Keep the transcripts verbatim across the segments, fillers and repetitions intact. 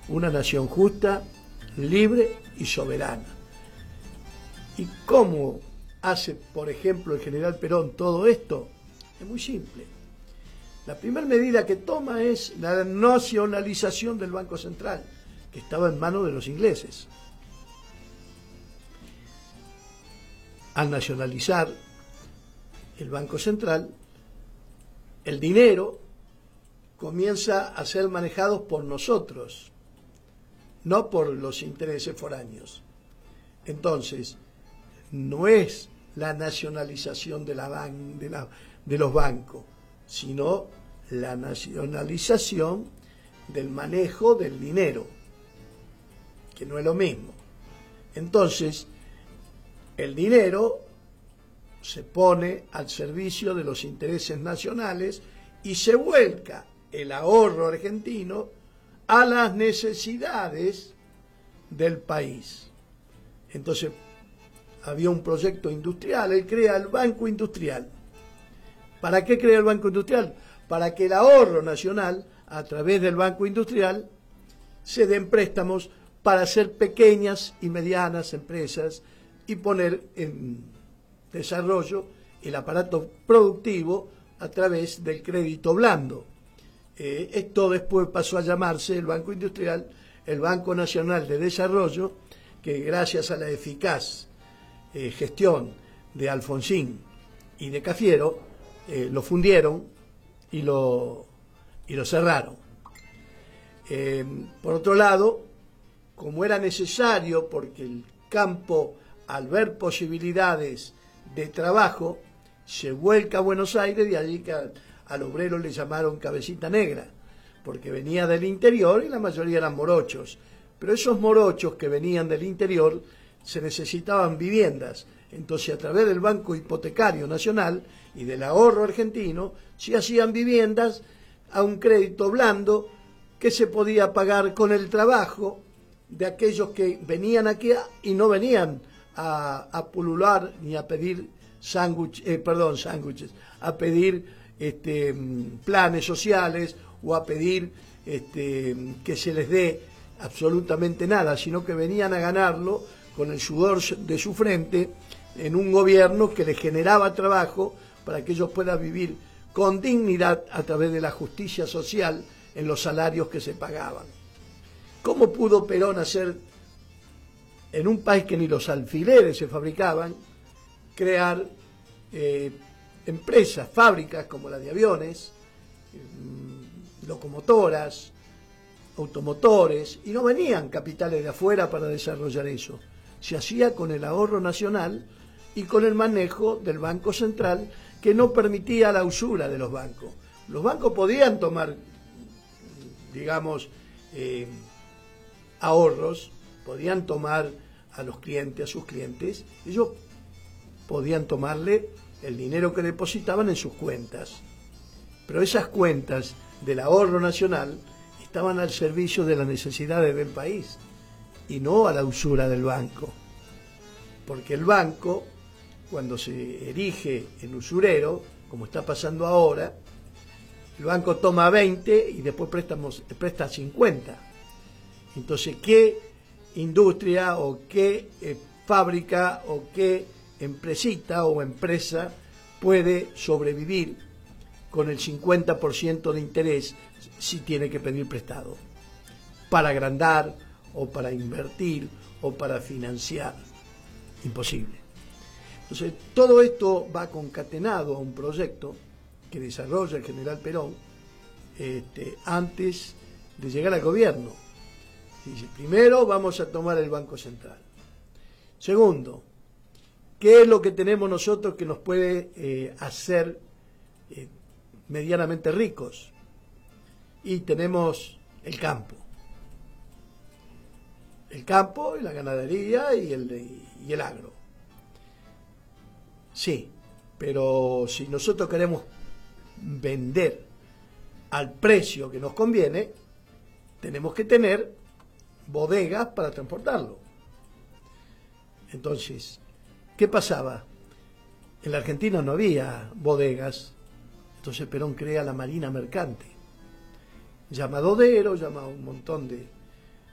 una nación justa, libre y soberana. ¿Y cómo hace, por ejemplo, el general Perón todo esto? Es muy simple. La primera medida que toma es la nacionalización del Banco Central, que estaba en manos de los ingleses. Al nacionalizar el Banco Central, el dinero comienza a ser manejado por nosotros, no por los intereses foráneos. Entonces, no es la nacionalización de, la ban de, la, de los bancos, sino la nacionalización del manejo del dinero, que no es lo mismo. Entonces, el dinero se pone al servicio de los intereses nacionales y se vuelca el ahorro argentino a las necesidades del país. Entonces, había un proyecto industrial, él crea el Banco Industrial. ¿Para qué crea el Banco Industrial? Para que el ahorro nacional, a través del Banco Industrial, se den préstamos para hacer pequeñas y medianas empresas y poner en desarrollo el aparato productivo a través del crédito blando. Eh, esto después pasó a llamarse el Banco Industrial, el Banco Nacional de Desarrollo, que gracias a la eficaz eh, gestión de Alfonsín y de Cafiero, eh, lo fundieron y lo, y lo cerraron. Eh, por otro lado, como era necesario, porque el campo, al ver posibilidades de trabajo, se vuelca a Buenos Aires, de allí que al, al obrero le llamaron cabecita negra, porque venía del interior y la mayoría eran morochos. Pero esos morochos que venían del interior se necesitaban viviendas. Entonces, a través del Banco Hipotecario Nacional y del ahorro argentino, se hacían viviendas a un crédito blando que se podía pagar con el trabajo de aquellos que venían aquí y no venían a, a pulular ni a pedir sándwiches, eh, perdón, sándwiches, a pedir este, planes sociales o a pedir este, que se les dé absolutamente nada, sino que venían a ganarlo con el sudor de su frente en un gobierno que les generaba trabajo para que ellos puedan vivir con dignidad a través de la justicia social en los salarios que se pagaban. ¿Cómo pudo Perón hacer, en un país que ni los alfileres se fabricaban, crear eh, empresas, fábricas como la de aviones, eh, locomotoras, automotores, y no venían capitales de afuera para desarrollar eso? Se hacía con el ahorro nacional y con el manejo del Banco Central, que no permitía la usura de los bancos. Los bancos podían tomar, digamos, eh, ahorros, podían tomar a los clientes, a sus clientes, ellos podían tomarle el dinero que depositaban en sus cuentas. Pero esas cuentas del ahorro nacional estaban al servicio de las necesidades del país y no a la usura del banco. Porque el banco, cuando se erige en usurero, como está pasando ahora, el banco toma veinte y después préstamos, presta cincuenta. Entonces, ¿qué industria o qué eh, fábrica o qué empresita o empresa puede sobrevivir con el cincuenta por ciento de interés si tiene que pedir prestado para agrandar o para invertir o para financiar? Imposible. Entonces, todo esto va concatenado a un proyecto que desarrolla el general Perón este, antes de llegar al gobierno. Dice, primero vamos a tomar el Banco Central. Segundo, ¿qué es lo que tenemos nosotros que nos puede eh, hacer eh, medianamente ricos? Y tenemos el campo. El campo y la ganadería y el, y el agro. Sí, pero si nosotros queremos vender al precio que nos conviene, tenemos que tener bodegas para transportarlo. Entonces, ¿qué pasaba? En la Argentina no había bodegas, entonces Perón crea la Marina Mercante. Llama a Dodero, llama a un montón de,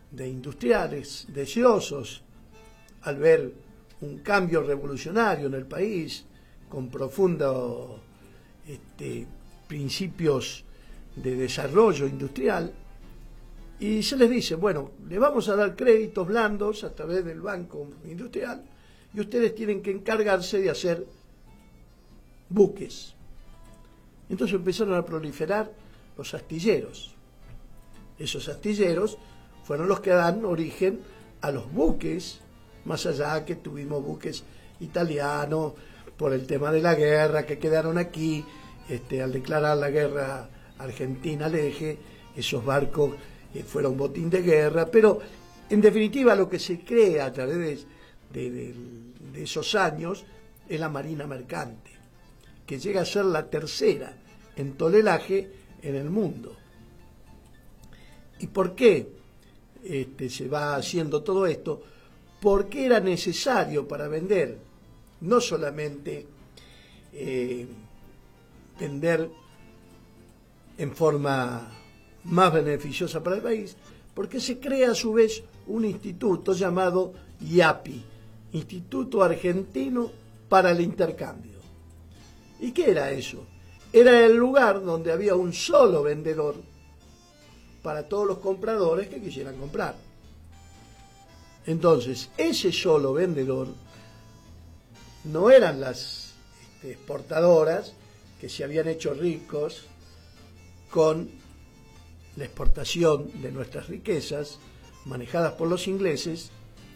de industriales deseosos al ver un cambio revolucionario en el país, con profundos este, principios de desarrollo industrial, y se les dice, bueno, le vamos a dar créditos blandos a través del Banco Industrial y ustedes tienen que encargarse de hacer buques. Entonces empezaron a proliferar los astilleros. Esos astilleros fueron los que dan origen a los buques, más allá que tuvimos buques italianos por el tema de la guerra que quedaron aquí, este, al declarar la guerra Argentina al eje, esos barcos eh, fueron botín de guerra, pero en definitiva lo que se crea a través de, de, de esos años es la marina mercante, que llega a ser la tercera en tonelaje en el mundo. ¿Y por qué este, se va haciendo todo esto? Porque era necesario para vender, no solamente eh, vender en forma más beneficiosa para el país, porque se crea a su vez un instituto llamado IAPI, Instituto Argentino para el Intercambio. ¿Y qué era eso? Era el lugar donde había un solo vendedor para todos los compradores que quisieran comprar. Entonces, ese solo vendedor no eran las este, exportadoras que se habían hecho ricos con la exportación de nuestras riquezas manejadas por los ingleses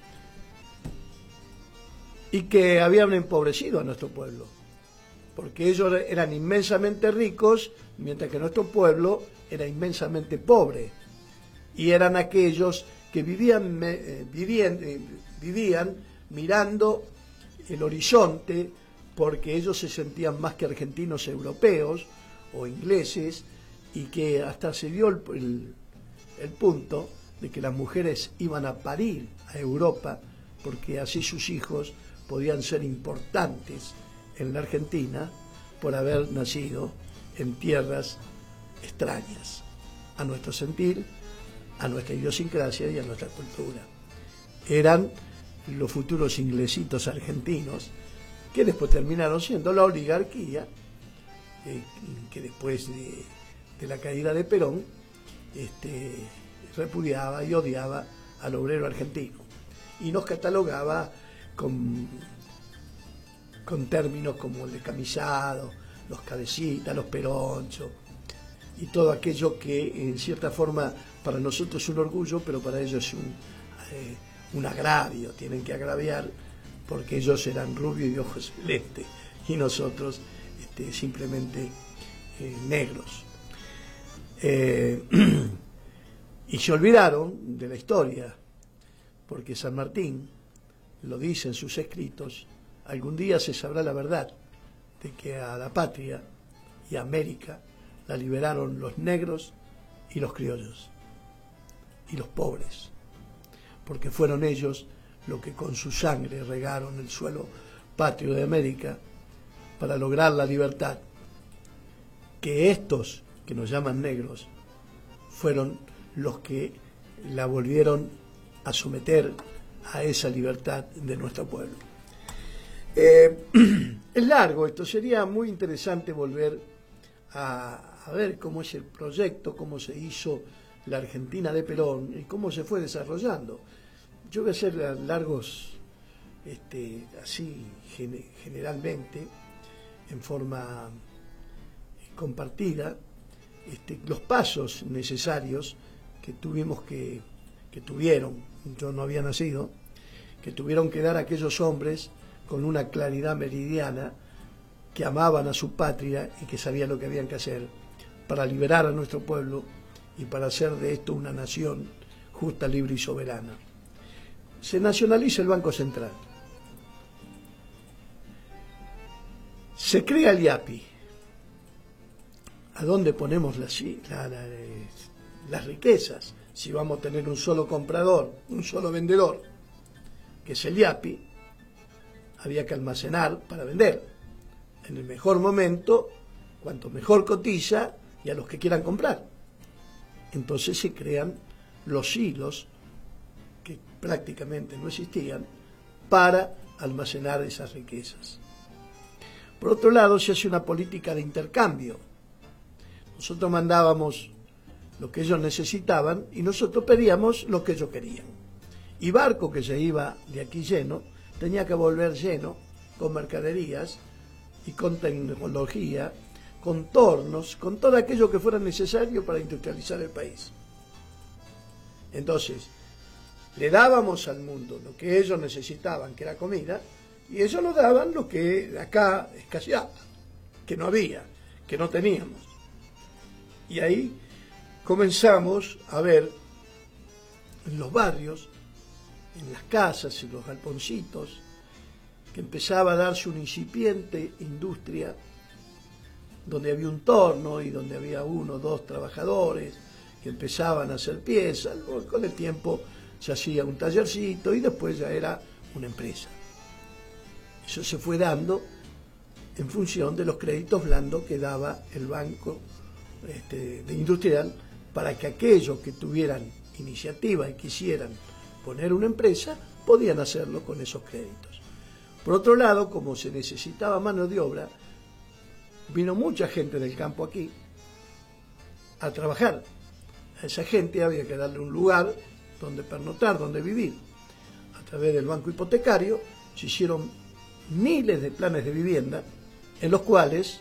y que habían empobrecido a nuestro pueblo, porque ellos eran inmensamente ricos mientras que nuestro pueblo era inmensamente pobre, y eran aquellos que vivían, eh, vivían, eh, vivían mirando el horizonte, porque ellos se sentían más que argentinos europeos o ingleses, y que hasta se dio el, el, el punto de que las mujeres iban a parir a Europa, porque así sus hijos podían ser importantes en la Argentina por haber nacido en tierras extrañas a nuestro sentir, a nuestra idiosincrasia y a nuestra cultura. Eran los futuros inglesitos argentinos, que después terminaron siendo la oligarquía, eh, que después de, de la caída de Perón este, repudiaba y odiaba al obrero argentino y nos catalogaba con, con términos como el descamisado, los cabecitas, los peronchos y todo aquello que en cierta forma para nosotros es un orgullo, pero para ellos es un, eh, un agravio. Tienen que agraviar porque ellos eran rubios y de ojos celestes y nosotros este, simplemente eh, negros. Eh, y se olvidaron de la historia, porque San Martín lo dice en sus escritos: algún día se sabrá la verdad de que a la patria y a América la liberaron los negros y los criollos y los pobres, porque fueron ellos los que con su sangre regaron el suelo patrio de América para lograr la libertad, que estos que nos llaman negros fueron los que la volvieron a someter a esa libertad de nuestro pueblo. Eh, es largo esto, sería muy interesante volver a, a ver cómo es el proyecto, cómo se hizo la Argentina de Perón y cómo se fue desarrollando. Yo voy a hacer largos, este, así gen, generalmente, en forma compartida, este, los pasos necesarios que tuvimos que, que tuvieron, yo no había nacido, que tuvieron que dar aquellos hombres con una claridad meridiana, que amaban a su patria y que sabían lo que habían que hacer para liberar a nuestro pueblo y para hacer de esto una nación justa, libre y soberana. Se nacionaliza el Banco Central. Se crea el IAPI. ¿A dónde ponemos las, la, la, las riquezas? Si vamos a tener un solo comprador, un solo vendedor, que es el IAPI, había que almacenar para vender. En el mejor momento, cuanto mejor cotiza, y a los que quieran comprar. Entonces se crean los hilos que prácticamente no existían, para almacenar esas riquezas. Por otro lado, se hace una política de intercambio. Nosotros mandábamos lo que ellos necesitaban y nosotros pedíamos lo que ellos querían. Y barco que se iba de aquí lleno, tenía que volver lleno con mercaderías y con tecnología, con tornos, con todo aquello que fuera necesario para industrializar el país. Entonces, le dábamos al mundo lo que ellos necesitaban, que era comida, y ellos nos daban lo que acá escaseaba, que no había, que no teníamos. Y ahí comenzamos a ver en los barrios, en las casas, en los galponcitos, que empezaba a darse una incipiente industria donde había un torno y donde había uno o dos trabajadores que empezaban a hacer piezas. Con el tiempo se hacía un tallercito y después ya era una empresa. Eso se fue dando en función de los créditos blandos que daba el Banco este, de Industrial para que aquellos que tuvieran iniciativa y quisieran poner una empresa, podían hacerlo con esos créditos. Por otro lado, como se necesitaba mano de obra, vino mucha gente del campo aquí a trabajar. A esa gente había que darle un lugar donde pernoctar, donde vivir. A través del banco hipotecario se hicieron miles de planes de vivienda en los cuales,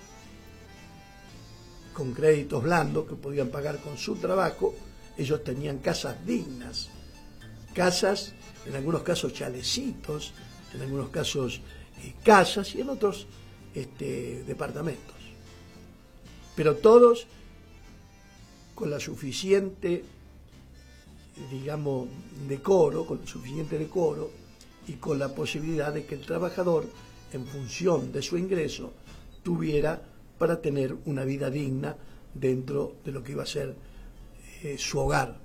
con créditos blandos que podían pagar con su trabajo, ellos tenían casas dignas, casas, en algunos casos chalecitos, en algunos casos eh, casas y en otros este, departamentos. Pero todos con la suficiente, digamos, decoro, con el suficiente decoro y con la posibilidad de que el trabajador, en función de su ingreso, tuviera para tener una vida digna dentro de lo que iba a ser eh, su hogar.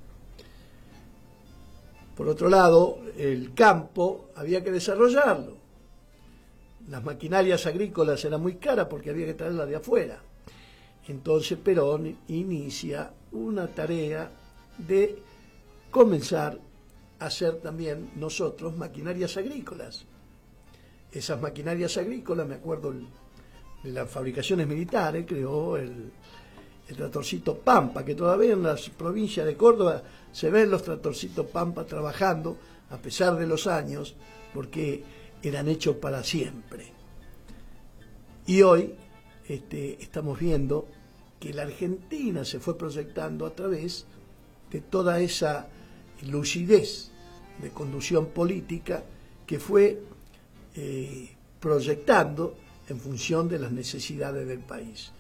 Por otro lado, el campo había que desarrollarlo. Las maquinarias agrícolas eran muy caras porque había que traerlas de afuera. Entonces Perón inicia una tarea de comenzar a hacer también nosotros maquinarias agrícolas. Esas maquinarias agrícolas, me acuerdo de las fabricaciones militares, creó el, el tractorcito Pampa, que todavía en las provincias de Córdoba se ven los tractorcitos Pampa trabajando a pesar de los años, porque eran hechos para siempre. Y hoy este, estamos viendo que la Argentina se fue proyectando a través de toda esa lucidez de conducción política que fue eh, proyectando en función de las necesidades del país.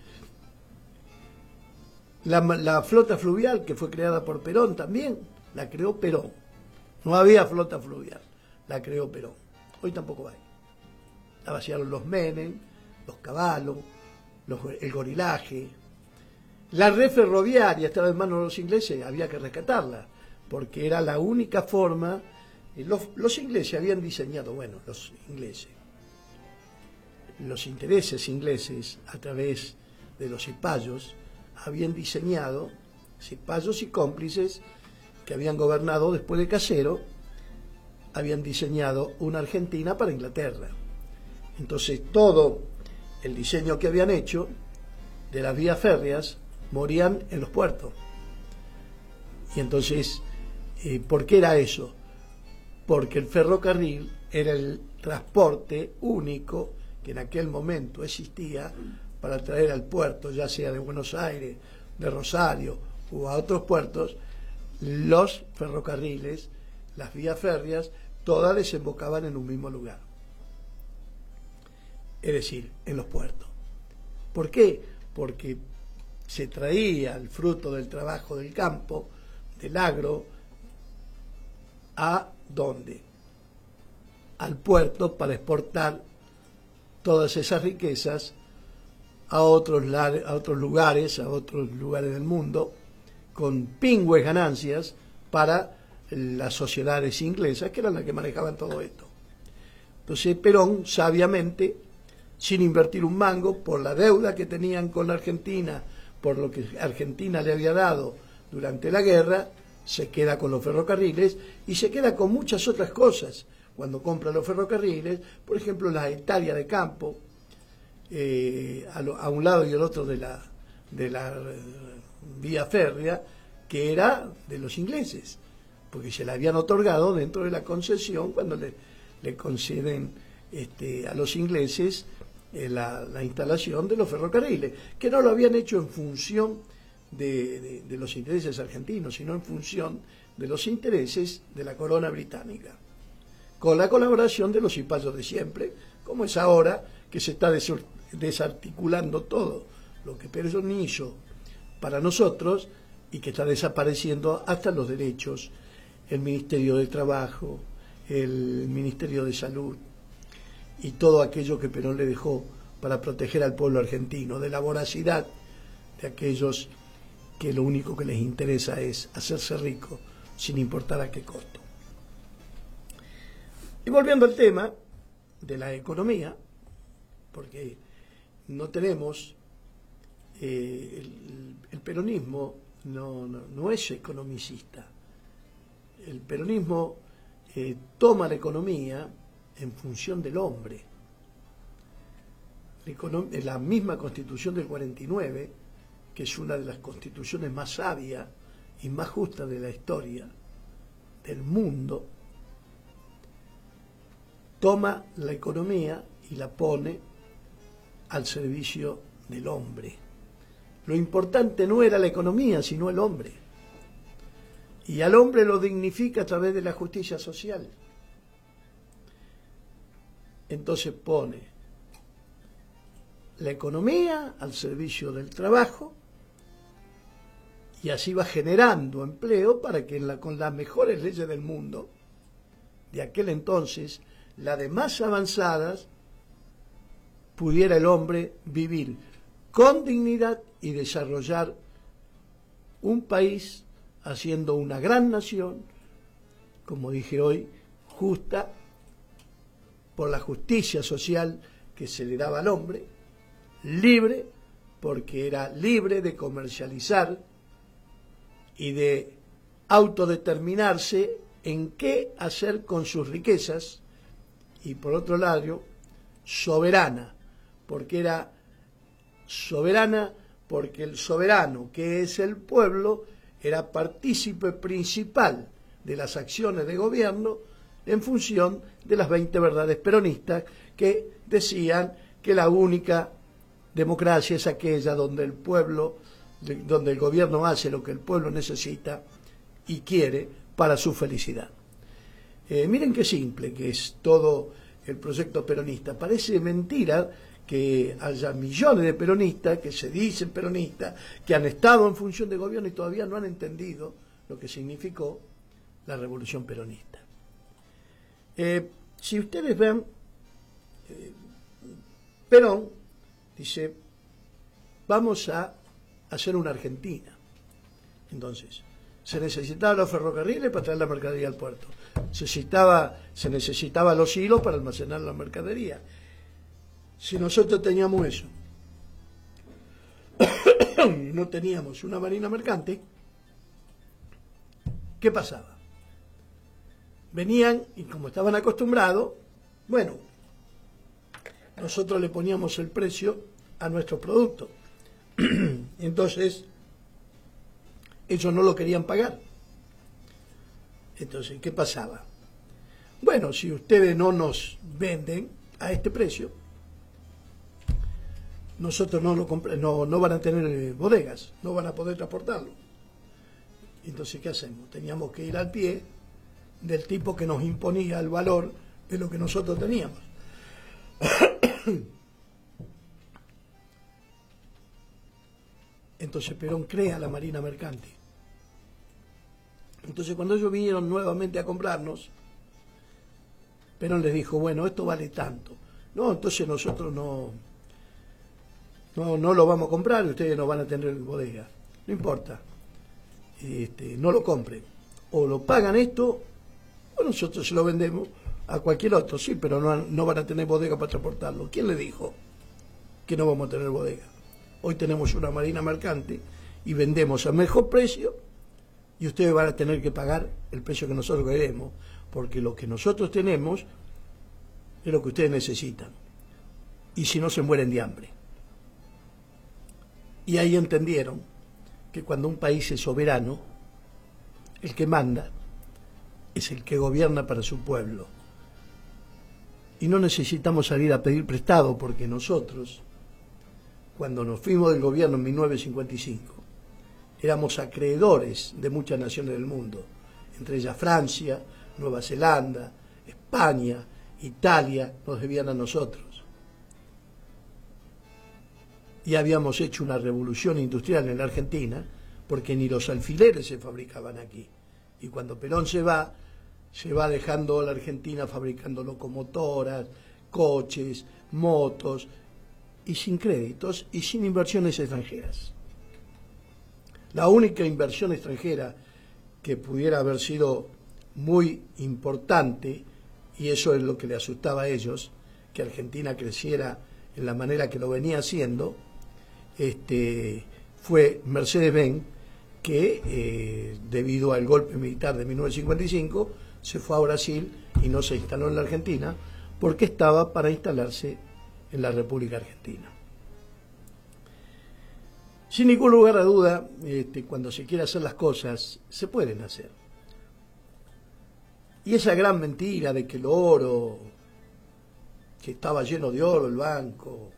La, la flota fluvial que fue creada por Perón también, la creó Perón. No había flota fluvial, la creó Perón. Hoy tampoco hay. La vaciaron los Menem, los Cavallo, los, el Gorilaje. La red ferroviaria estaba en manos de los ingleses, había que rescatarla, porque era la única forma. Los, los ingleses habían diseñado, bueno, los ingleses, los intereses ingleses a través de los cipayos, habían diseñado, cipayos y cómplices que habían gobernado después de Casero, habían diseñado una Argentina para Inglaterra. Entonces todo el diseño que habían hecho de las vías férreas morían en los puertos. Y entonces, eh, ¿por qué era eso? Porque el ferrocarril era el transporte único que en aquel momento existía para traer al puerto, ya sea de Buenos Aires, de Rosario o a otros puertos, los ferrocarriles, las vías férreas, todas desembocaban en un mismo lugar. Es decir, en los puertos. ¿Por qué? Porque se traía el fruto del trabajo del campo, del agro, ¿a dónde? Al puerto para exportar todas esas riquezas a otros, a otros lugares, a otros lugares del mundo, con pingües ganancias para las sociedades inglesas, que eran las que manejaban todo esto. Entonces Perón, sabiamente, sin invertir un mango, por la deuda que tenían con la Argentina, por lo que Argentina le había dado durante la guerra, se queda con los ferrocarriles y se queda con muchas otras cosas cuando compra los ferrocarriles, por ejemplo las hectáreas de campo eh, a, lo, a un lado y al otro de la, de la eh, vía férrea, que era de los ingleses, porque se la habían otorgado dentro de la concesión cuando le, le conceden este, a los ingleses eh, la, la instalación de los ferrocarriles, que no lo habían hecho en función de, de, de los intereses argentinos, sino en función de los intereses de la corona británica, con la colaboración de los cipayos de siempre, como es ahora que se está desarticulando todo lo que Perón hizo para nosotros y que está desapareciendo hasta los derechos, el Ministerio de Trabajo, el Ministerio de Salud y todo aquello que Perón le dejó para proteger al pueblo argentino de la voracidad de aquellos que lo único que les interesa es hacerse rico sin importar a qué costo. Y volviendo al tema de la economía, porque no tenemos, eh, el, el peronismo no, no, no es economicista. El peronismo eh, toma la economía en función del hombre. La, la misma Constitución del cuarenta y nueve, que es una de las constituciones más sabias y más justas de la historia del mundo, toma la economía y la pone al servicio del hombre. Lo importante no era la economía, sino el hombre. Y al hombre lo dignifica a través de la justicia social. Entonces pone la economía al servicio del trabajo y así va generando empleo para que en la, con las mejores leyes del mundo, de aquel entonces, la de más avanzadas, pudiera el hombre vivir con dignidad y desarrollar un país haciendo una gran nación, como dije hoy, justa por la justicia social que se le daba al hombre, libre porque era libre de comercializar y de autodeterminarse en qué hacer con sus riquezas, y por otro lado, soberana, porque era soberana porque el soberano, que es el pueblo, era partícipe principal de las acciones de gobierno en función de las veinte verdades peronistas que decían que la única democracia es aquella donde el pueblo, donde el gobierno hace lo que el pueblo necesita y quiere para su felicidad. Eh, miren qué simple que es todo el proyecto peronista. Parece mentira que haya millones de peronistas que se dicen peronistas, que han estado en función de gobierno y todavía no han entendido lo que significó la revolución peronista. Eh, si ustedes ven, eh, Perón dice, vamos a hacer una Argentina. Entonces, se necesitaban los ferrocarriles para traer la mercadería al puerto. Se necesitaba, se necesitaba los hilos para almacenar la mercadería. Si nosotros teníamos eso, y no teníamos una marina mercante, ¿qué pasaba? Venían y como estaban acostumbrados, bueno, nosotros le poníamos el precio a nuestros productos. Entonces, ellos no lo querían pagar. Entonces, ¿qué pasaba? Bueno, si ustedes no nos venden a este precio, nosotros no, lo no, no van a tener bodegas, no van a poder transportarlo. Entonces, ¿qué hacemos? Teníamos que ir al pie del tipo que nos imponía el valor de lo que nosotros teníamos. Entonces Perón crea la Marina Mercante. Entonces cuando ellos vinieron nuevamente a comprarnos, Perón les dijo, bueno, esto vale tanto. No, entonces nosotros no, no, no lo vamos a comprar y ustedes no van a tener bodega. No importa, este, no lo compren. O lo pagan esto, o nosotros se lo vendemos a cualquier otro. Sí, pero no, no van a tener bodega para transportarlo. ¿Quién le dijo que no vamos a tener bodega? Hoy tenemos una marina mercante y vendemos a mejor precio y ustedes van a tener que pagar el precio que nosotros queremos, porque lo que nosotros tenemos es lo que ustedes necesitan, y si no se mueren de hambre. Y ahí entendieron que cuando un país es soberano, el que manda es el que gobierna para su pueblo. Y no necesitamos salir a pedir prestado, porque nosotros, cuando nos fuimos del gobierno en mil novecientos cincuenta y cinco, éramos acreedores de muchas naciones del mundo, entre ellas Francia, Nueva Zelanda, España, Italia, nos debían a nosotros. Y habíamos hecho una revolución industrial en la Argentina, porque ni los alfileres se fabricaban aquí. Y cuando Perón se va, se va dejando a la Argentina fabricando locomotoras, coches, motos, y sin créditos y sin inversiones extranjeras. La única inversión extranjera que pudiera haber sido muy importante, y eso es lo que le asustaba a ellos, que Argentina creciera en la manera que lo venía haciendo, este, fue Mercedes-Benz, que eh, debido al golpe militar de mil novecientos cincuenta y cinco se fue a Brasil y no se instaló en la Argentina, porque estaba para instalarse en la República Argentina. Sin ningún lugar a duda, este, cuando se quiere hacer las cosas, se pueden hacer. Y esa gran mentira de que el oro, que estaba lleno de oro el banco,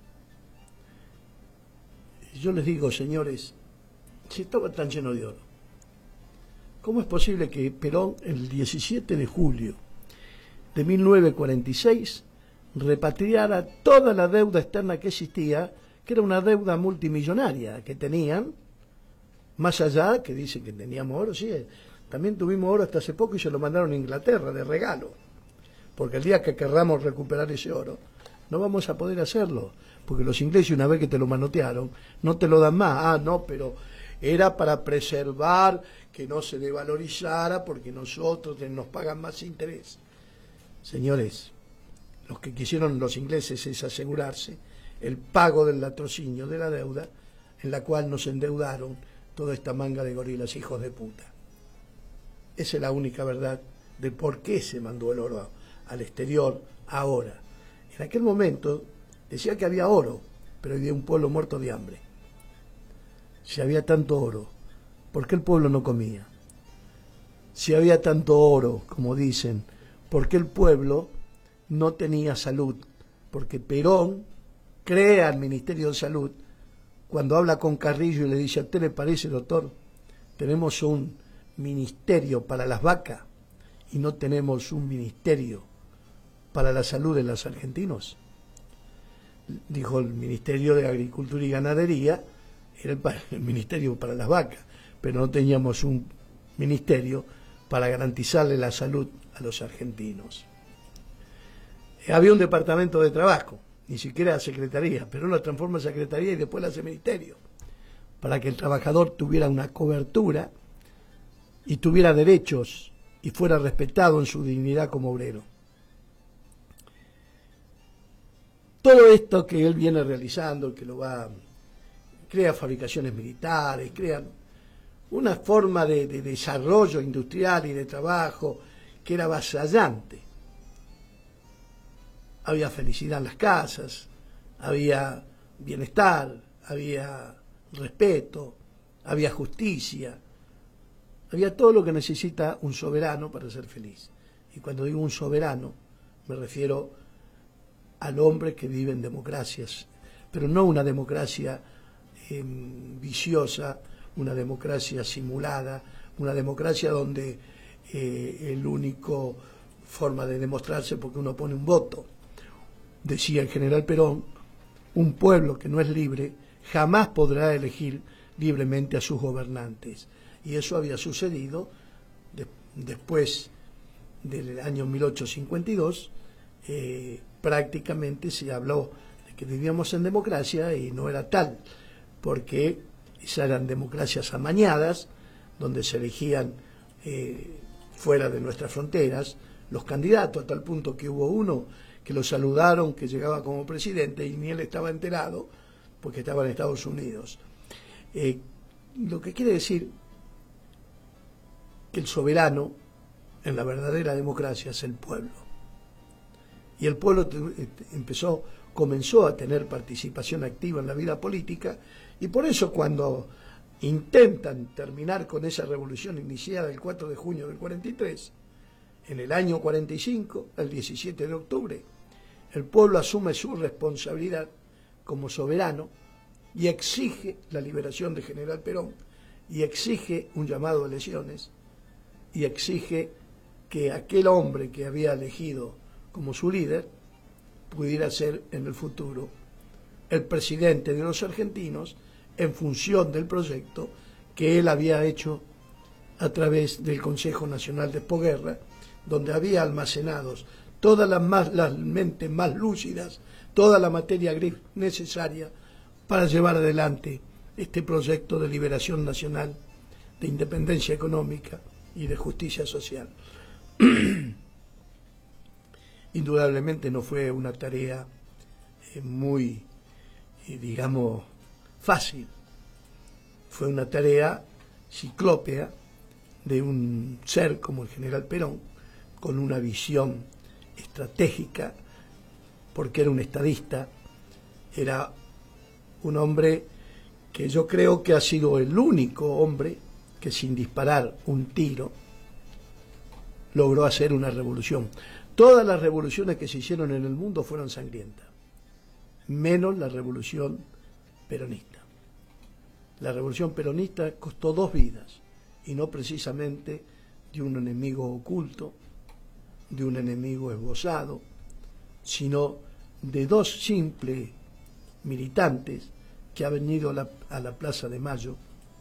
yo les digo, señores, si estaba tan lleno de oro, ¿cómo es posible que Perón, el diecisiete de julio de mil novecientos cuarenta y seis, repatriara toda la deuda externa que existía, que era una deuda multimillonaria que tenían, más allá, que dicen que teníamos oro, sí, también tuvimos oro hasta hace poco y se lo mandaron a Inglaterra de regalo, porque el día que querramos recuperar ese oro, no vamos a poder hacerlo, porque los ingleses, una vez que te lo manotearon, no te lo dan más. Ah, no, pero era para preservar que no se devalorizara, porque nosotros nos pagan más interés. Señores, los que quisieron los ingleses es asegurarse el pago del latrocinio de la deuda, en la cual nos endeudaron toda esta manga de gorilas hijos de puta. Esa es la única verdad de por qué se mandó el oro al exterior ahora. En aquel momento decía que había oro, pero había un pueblo muerto de hambre. Si había tanto oro, ¿por qué el pueblo no comía? Si había tanto oro, como dicen, ¿por qué el pueblo no tenía salud? Porque Perón crea el Ministerio de Salud cuando habla con Carrillo y le dice: ¿a usted le parece, doctor? Tenemos un ministerio para las vacas y no tenemos un ministerio para la salud de los argentinos. Dijo: el Ministerio de Agricultura y Ganadería era el, el ministerio para las vacas, pero no teníamos un ministerio para garantizarle la salud a los argentinos. Había un departamento de trabajo, ni siquiera secretaría, pero lo transforma en secretaría y después la hace ministerio, para que el trabajador tuviera una cobertura y tuviera derechos y fuera respetado en su dignidad como obrero. Todo esto que él viene realizando, que lo va, crea fabricaciones militares, crea una forma de, de desarrollo industrial y de trabajo que era avasallante. Había felicidad en las casas, había bienestar, había respeto, había justicia, había todo lo que necesita un soberano para ser feliz. Y cuando digo un soberano, me refiero al hombre que vive en democracias, pero no una democracia eh, viciosa, una democracia simulada, una democracia donde eh, el único forma de demostrarse porque uno pone un voto. Decía el general Perón: un pueblo que no es libre jamás podrá elegir libremente a sus gobernantes. Y eso había sucedido de, después del año mil ochocientos cincuenta y dos. Eh, prácticamente se habló de que vivíamos en democracia y no era tal, porque esas eran democracias amañadas, donde se elegían eh, fuera de nuestras fronteras los candidatos, a tal punto que hubo uno que lo saludaron, que llegaba como presidente, y ni él estaba enterado, porque estaba en Estados Unidos. Eh, lo que quiere decir que el soberano en la verdadera democracia es el pueblo. Y el pueblo empezó, comenzó a tener participación activa en la vida política, y por eso cuando intentan terminar con esa revolución iniciada el cuatro de junio del cuarenta y tres, en el año cuarenta y cinco, el diecisiete de octubre, el pueblo asume su responsabilidad como soberano y exige la liberación de General Perón, y exige un llamado a elecciones, y exige que aquel hombre que había elegido como su líder pudiera ser en el futuro el presidente de los argentinos en función del proyecto que él había hecho a través del Consejo Nacional de Posguerra, donde había almacenados todas las, más, las mentes más lúcidas, toda la materia gris necesaria para llevar adelante este proyecto de liberación nacional, de independencia económica y de justicia social. Indudablemente no fue una tarea eh, muy, eh, digamos, fácil. Fue una tarea ciclópea de un ser como el general Perón, con una visión estratégica, porque era un estadista, era un hombre que yo creo que ha sido el único hombre que sin disparar un tiro logró hacer una revolución. Todas las revoluciones que se hicieron en el mundo fueron sangrientas, menos la revolución peronista. La revolución peronista costó dos vidas, y no precisamente de un enemigo oculto, de un enemigo esbozado, sino de dos simples militantes que han venido a la, a la Plaza de Mayo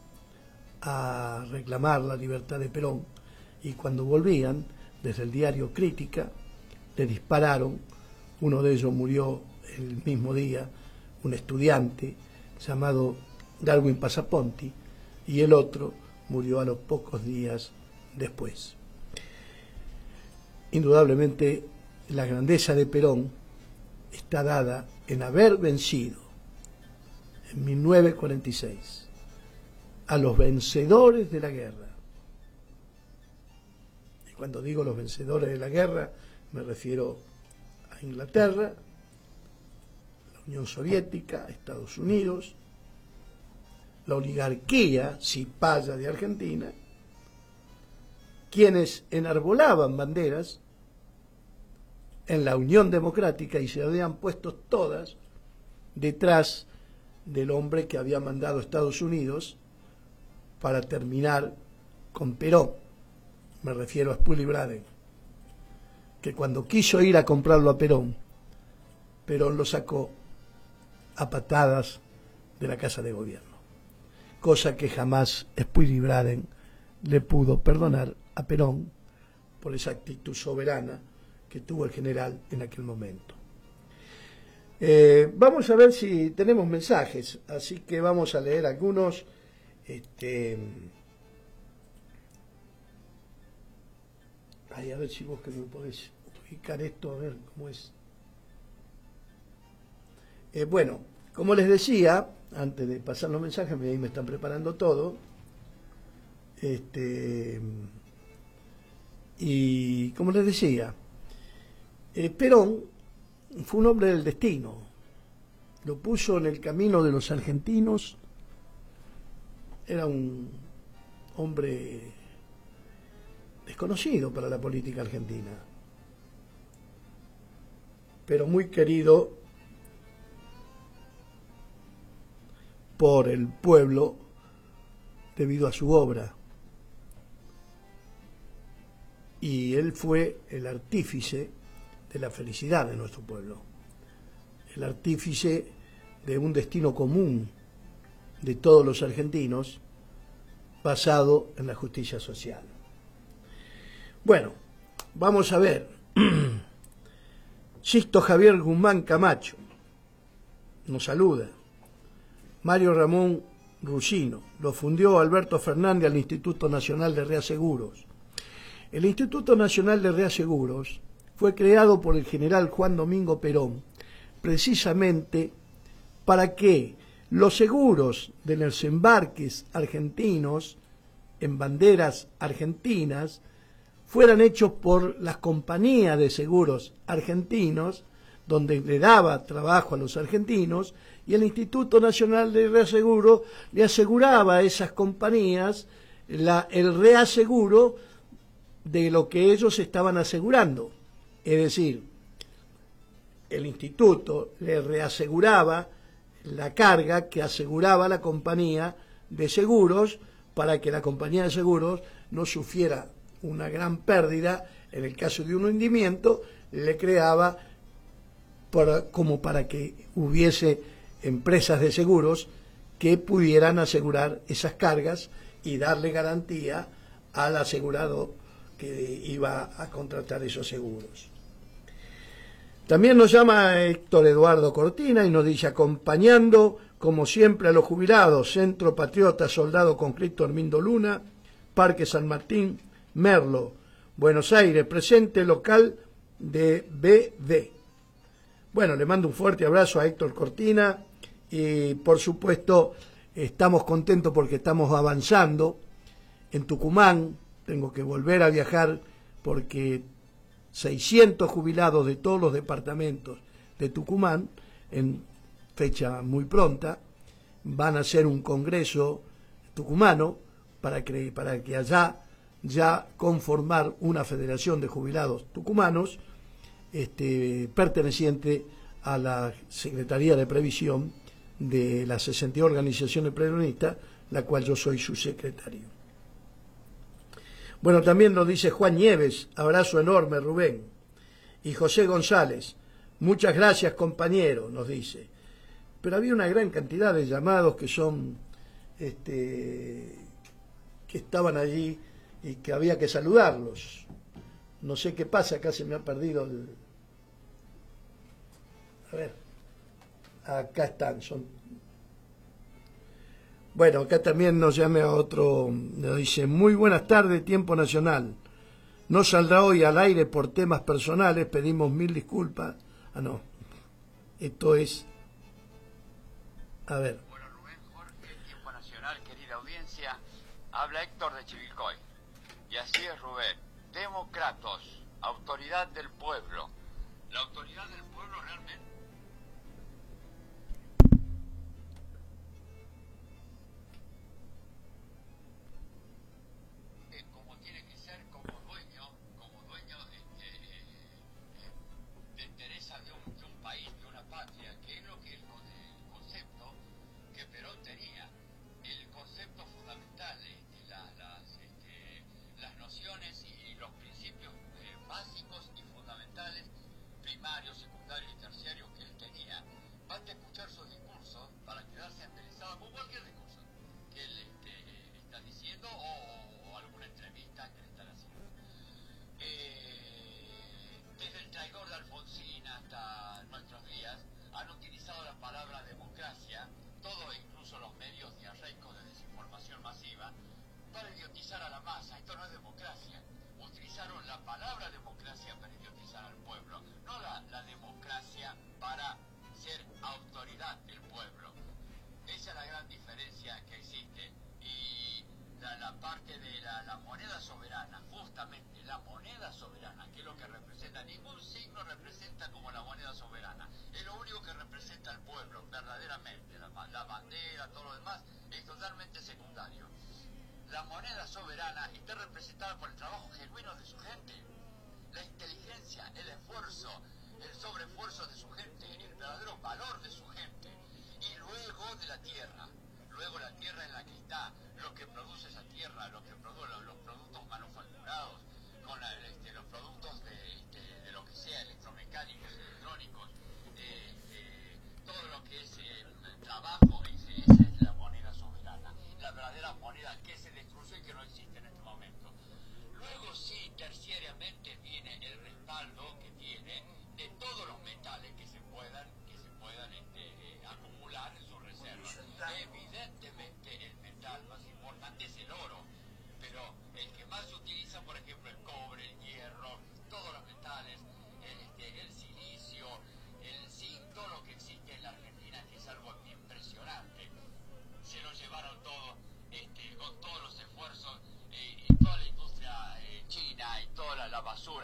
a reclamar la libertad de Perón, y cuando volvían, desde el diario Crítica, le dispararon. Uno de ellos murió el mismo día, un estudiante llamado Darwin Passaponti, y el otro murió a los pocos días después. Indudablemente la grandeza de Perón está dada en haber vencido en mil novecientos cuarenta y seis a los vencedores de la guerra. Y cuando digo los vencedores de la guerra me refiero a Inglaterra, la Unión Soviética, Estados Unidos, la oligarquía cipaya de Argentina, quienes enarbolaban banderas en la Unión Democrática y se habían puesto todas detrás del hombre que había mandado a Estados Unidos para terminar con Perón. Me refiero a Spully Braden, que cuando quiso ir a comprarlo a Perón, Perón lo sacó a patadas de la Casa de Gobierno, cosa que jamás Spully Braden le pudo perdonar a Perón por esa actitud soberana que tuvo el general en aquel momento. Eh, vamos a ver si tenemos mensajes, así que vamos a leer algunos. Este, ay, a ver si vos que me podés ubicar esto, a ver cómo es. Eh, bueno, como les decía, antes de pasar los mensajes, ahí me están preparando todo. Este, y como les decía, eh, Perón fue un hombre del destino, lo puso en el camino de los argentinos. Era un hombre desconocido para la política argentina, pero muy querido por el pueblo debido a su obra. Y él fue el artífice de la felicidad de nuestro pueblo, el artífice de un destino común de todos los argentinos basado en la justicia social. Bueno, vamos a ver. Sixto Javier Guzmán Camacho nos saluda. Mario Ramón Rusino: lo fundió Alberto Fernández al Instituto Nacional de Reaseguros. El Instituto Nacional de Reaseguros fue creado por el general Juan Domingo Perón precisamente para que los seguros de los embarques argentinos en banderas argentinas fueran hechos por las compañías de seguros argentinos, donde le daba trabajo a los argentinos, y el Instituto Nacional de Reaseguro le aseguraba a esas compañías la, el reaseguro de lo que ellos estaban asegurando. Es decir, el instituto le reaseguraba la carga que aseguraba la compañía de seguros para que la compañía de seguros no sufriera una gran pérdida. En el caso de un hundimiento, le creaba para, como para que hubiese empresas de seguros que pudieran asegurar esas cargas y darle garantía al asegurado que iba a contratar esos seguros. También nos llama Héctor Eduardo Cortina y nos dice: acompañando como siempre a los jubilados, Centro Patriota Soldado Conscripto Hermindo Luna, Parque San Martín, Merlo, Buenos Aires, presente local de B D. Bueno, le mando un fuerte abrazo a Héctor Cortina y por supuesto estamos contentos porque estamos avanzando en Tucumán. Tengo que volver a viajar porque seiscientos jubilados de todos los departamentos de Tucumán, en fecha muy pronta, van a hacer un congreso tucumano para que, para que allá ya conformar una federación de jubilados tucumanos este, perteneciente a la Secretaría de Previsión de las sesenta y dos organizaciones peronistas, la cual yo soy su secretario. Bueno, también nos dice Juan Nieves: abrazo enorme, Rubén. Y José González: muchas gracias, compañero, nos dice. Pero había una gran cantidad de llamados que son, este, que estaban allí y que había que saludarlos. No sé qué pasa, acá se me ha perdido el... A ver, acá están, son... Bueno, acá también nos llama a otro, nos dice: muy buenas tardes, Tiempo Nacional. No saldrá hoy al aire por temas personales, pedimos mil disculpas. Ah, no, esto es... A ver. Bueno, Rubén, Jorge, Tiempo Nacional, querida audiencia, habla Héctor de Chivilcoy. Y así es, Rubén, demócratos, autoridad del pueblo. La autoridad del pueblo realmente... como tiene que ser, como dueño, como dueño este, eh, de interesa de un, de un país, de una patria, que es lo que el, el concepto que Perón tenía, el concepto fundamental, este, la, las, este, las nociones y los principios eh, básicos y fundamentales, primarios, secundarios y terciarios que él tenía. Basta escuchar sus discursos para quedarse embelesado con cualquier discurso que él este, está diciendo o, o alguna entrevista que le están haciendo. Eh, desde el traidor de Alfonsín hasta nuestros días han utilizado la palabra democracia, todo, incluso los medios diarreicos de desinformación masiva, para idiotizar a la masa. Esto no es democracia. Utilizaron la palabra democracia para idiotizar al pueblo, no la, la democracia para ser autoridad del pueblo. Esa es la gran diferencia que existe. Y la, la parte de la, la moneda soberana, justamente la moneda soberana, que es lo que representa, ningún signo representa como la moneda soberana, es lo único que representa al pueblo verdaderamente. La, la bandera, todo lo demás es totalmente secundario. La moneda soberana está representada por el trabajo genuino de su gente, la inteligencia, el esfuerzo, el sobreesfuerzo de su gente, el verdadero valor de su gente, y luego de la tierra, luego la tierra en la que está, lo que produce esa tierra, lo que produce los, los productos manufacturados, con la, este, los productos de, este, de lo que sea, electromecánicos, electrónicos, eh, eh, todo lo que es eh, trabajo, ese, esa es la moneda soberana, la verdadera moneda que se destruyó y que no existe en este momento. Luego sí, terciariamente viene el respaldo que tiene de todos los metales que se puedan, que se puedan este, eh, acumular en sus reservas.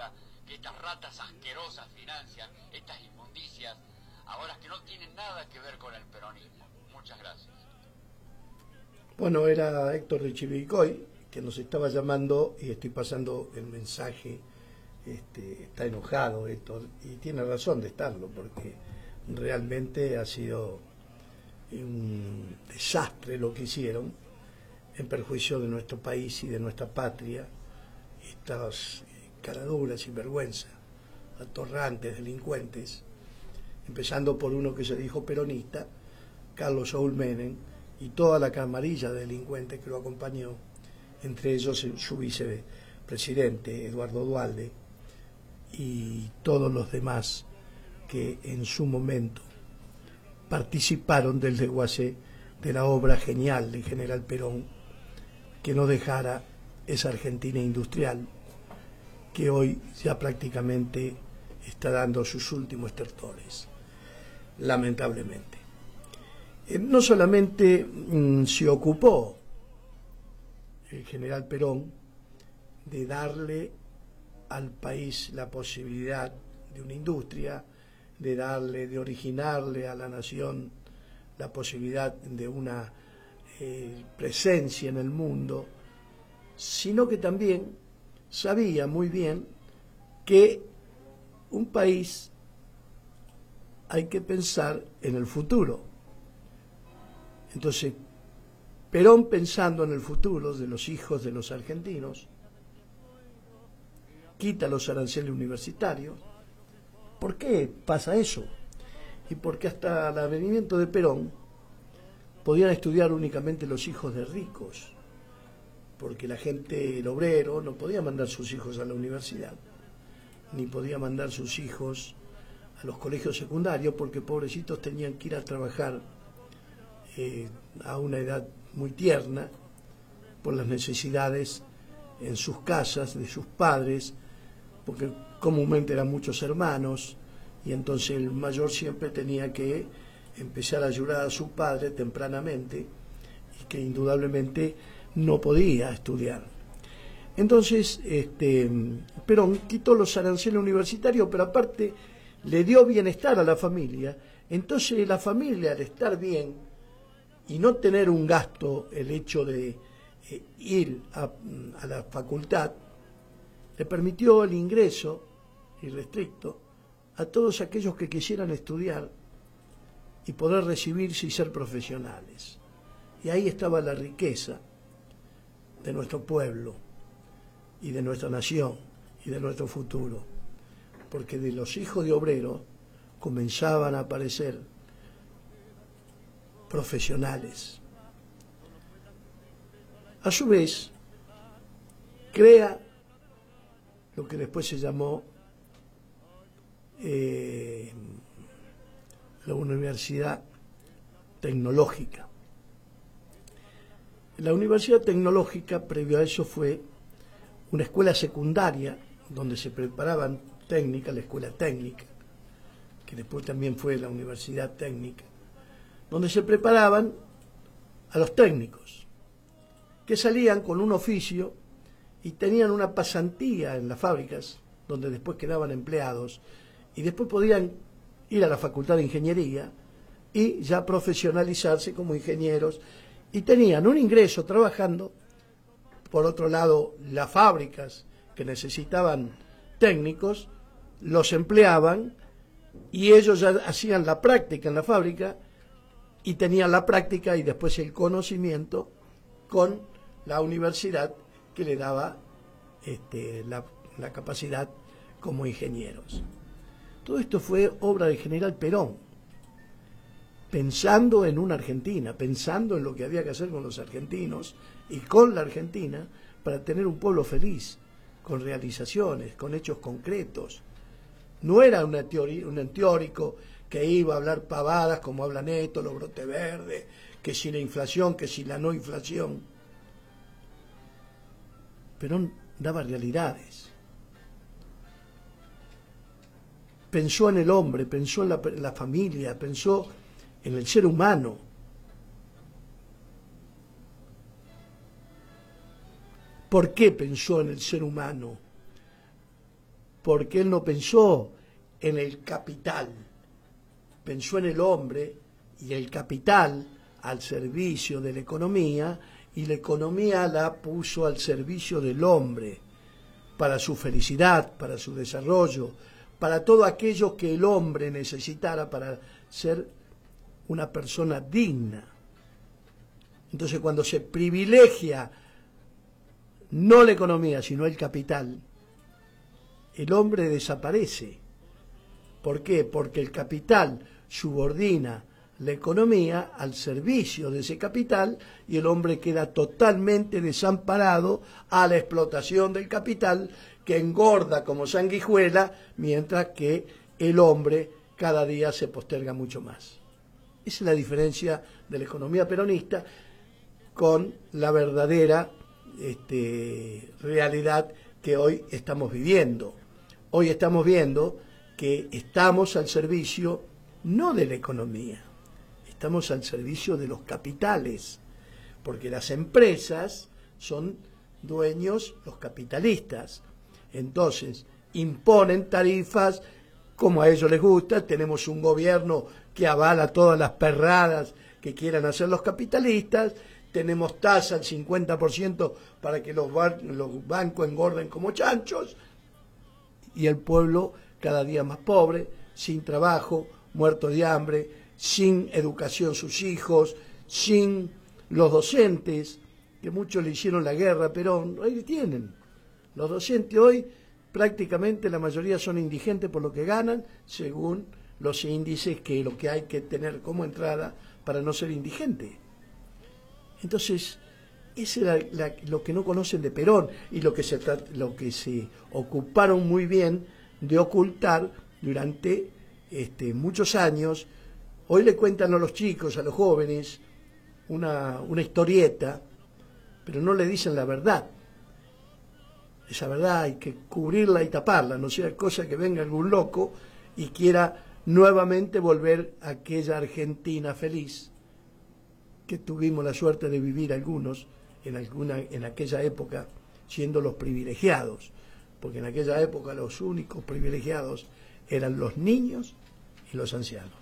ahora que estas ratas asquerosas financian estas inmundicias, ahora que no tienen nada que ver con el peronismo. Muchas gracias. Bueno, era Héctor de Chivilcoy, que nos estaba llamando, y estoy pasando el mensaje. Este, está enojado Héctor, y tiene razón de estarlo, porque realmente ha sido un desastre lo que hicieron en perjuicio de nuestro país y de nuestra patria. Estas caraduras, sinvergüenza, atorrantes, delincuentes, empezando por uno que se dijo peronista, Carlos Saúl Menem, y toda la camarilla de delincuentes que lo acompañó, entre ellos su vicepresidente Eduardo Duhalde y todos los demás que en su momento participaron del desguace de la obra genial del general Perón, que no dejara esa Argentina industrial que hoy ya prácticamente está dando sus últimos estertores, lamentablemente. Eh, no solamente mmm, se ocupó el general Perón de darle al país la posibilidad de una industria, de darle, de originarle a la nación la posibilidad de una eh, presencia en el mundo, sino que también sabía muy bien que un país hay que pensar en el futuro. Entonces, Perón, pensando en el futuro de los hijos de los argentinos, quita los aranceles universitarios. ¿Por qué pasa eso? Y porque hasta el advenimiento de Perón podían estudiar únicamente los hijos de ricos, porque la gente, el obrero, no podía mandar sus hijos a la universidad, ni podía mandar sus hijos a los colegios secundarios, porque pobrecitos tenían que ir a trabajar eh, a una edad muy tierna, por las necesidades en sus casas, de sus padres, porque comúnmente eran muchos hermanos, y entonces el mayor siempre tenía que empezar a ayudar a su padre tempranamente, y que indudablemente no podía estudiar. Entonces, este, Perón quitó los aranceles universitarios, pero aparte le dio bienestar a la familia. Entonces la familia, al estar bien y no tener un gasto, el hecho de eh, ir a, a la facultad, le permitió el ingreso irrestricto a todos aquellos que quisieran estudiar y poder recibirse y ser profesionales. Y ahí estaba la riqueza de nuestro pueblo y de nuestra nación y de nuestro futuro, porque de los hijos de obreros comenzaban a aparecer profesionales. A su vez, crea lo que después se llamó eh, la Universidad Tecnológica. La Universidad Tecnológica, previo a eso, fue una escuela secundaria donde se preparaban técnicas, la escuela técnica, que después también fue la Universidad Técnica, donde se preparaban a los técnicos, que salían con un oficio y tenían una pasantía en las fábricas, donde después quedaban empleados, y después podían ir a la Facultad de Ingeniería y ya profesionalizarse como ingenieros, y tenían un ingreso trabajando. Por otro lado, las fábricas que necesitaban técnicos los empleaban, y ellos ya hacían la práctica en la fábrica, y tenían la práctica y después el conocimiento con la universidad, que le daba este, la, la capacidad como ingenieros. Todo esto fue obra del general Perón, pensando en una Argentina, pensando en lo que había que hacer con los argentinos y con la Argentina para tener un pueblo feliz, con realizaciones, con hechos concretos. No era una teoría, un teórico que iba a hablar pavadas como habla Neto, los brotes verdes, que si la inflación, que si la no inflación. Perón daba realidades. Pensó en el hombre, pensó en la, la familia, pensó en el ser humano. ¿Por qué pensó en el ser humano? porque él no pensó en el capital, pensó en el hombre y el capital al servicio de la economía, y la economía la puso al servicio del hombre para su felicidad, para su desarrollo, para todo aquello que el hombre necesitara para ser una persona digna. Entonces, cuando se privilegia no la economía, sino el capital, el hombre desaparece. ¿Por qué? Porque el capital subordina la economía al servicio de ese capital y el hombre queda totalmente desamparado a la explotación del capital, que engorda como sanguijuela, mientras que el hombre cada día se posterga mucho más. Esa es la diferencia de la economía peronista con la verdadera este, realidad que hoy estamos viviendo. Hoy estamos viendo que estamos al servicio no de la economía, estamos al servicio de los capitales, porque las empresas son dueños los capitalistas. Entonces, imponen tarifas como a ellos les gusta. Tenemos un gobierno que avala todas las perradas que quieran hacer los capitalistas. Tenemos tasa al cincuenta por ciento para que los, bar los bancos engorden como chanchos. Y el pueblo cada día más pobre, sin trabajo, muerto de hambre, sin educación sus hijos, sin los docentes, que muchos le hicieron la guerra a Perón. Ahí tienen. Los docentes hoy prácticamente la mayoría son indigentes por lo que ganan, según los índices que lo que hay que tener como entrada para no ser indigente. Entonces, eso era la, lo que no conocen de Perón y lo que, se, lo que se ocuparon muy bien de ocultar durante este, muchos años. Hoy le cuentan a los chicos, a los jóvenes, una, una historieta, pero no le dicen la verdad. Esa verdad hay que cubrirla y taparla, no sea cosa que venga algún loco y quiera nuevamente volver a aquella Argentina feliz que tuvimos la suerte de vivir algunos en, alguna, en aquella época, siendo los privilegiados, porque en aquella época los únicos privilegiados eran los niños y los ancianos.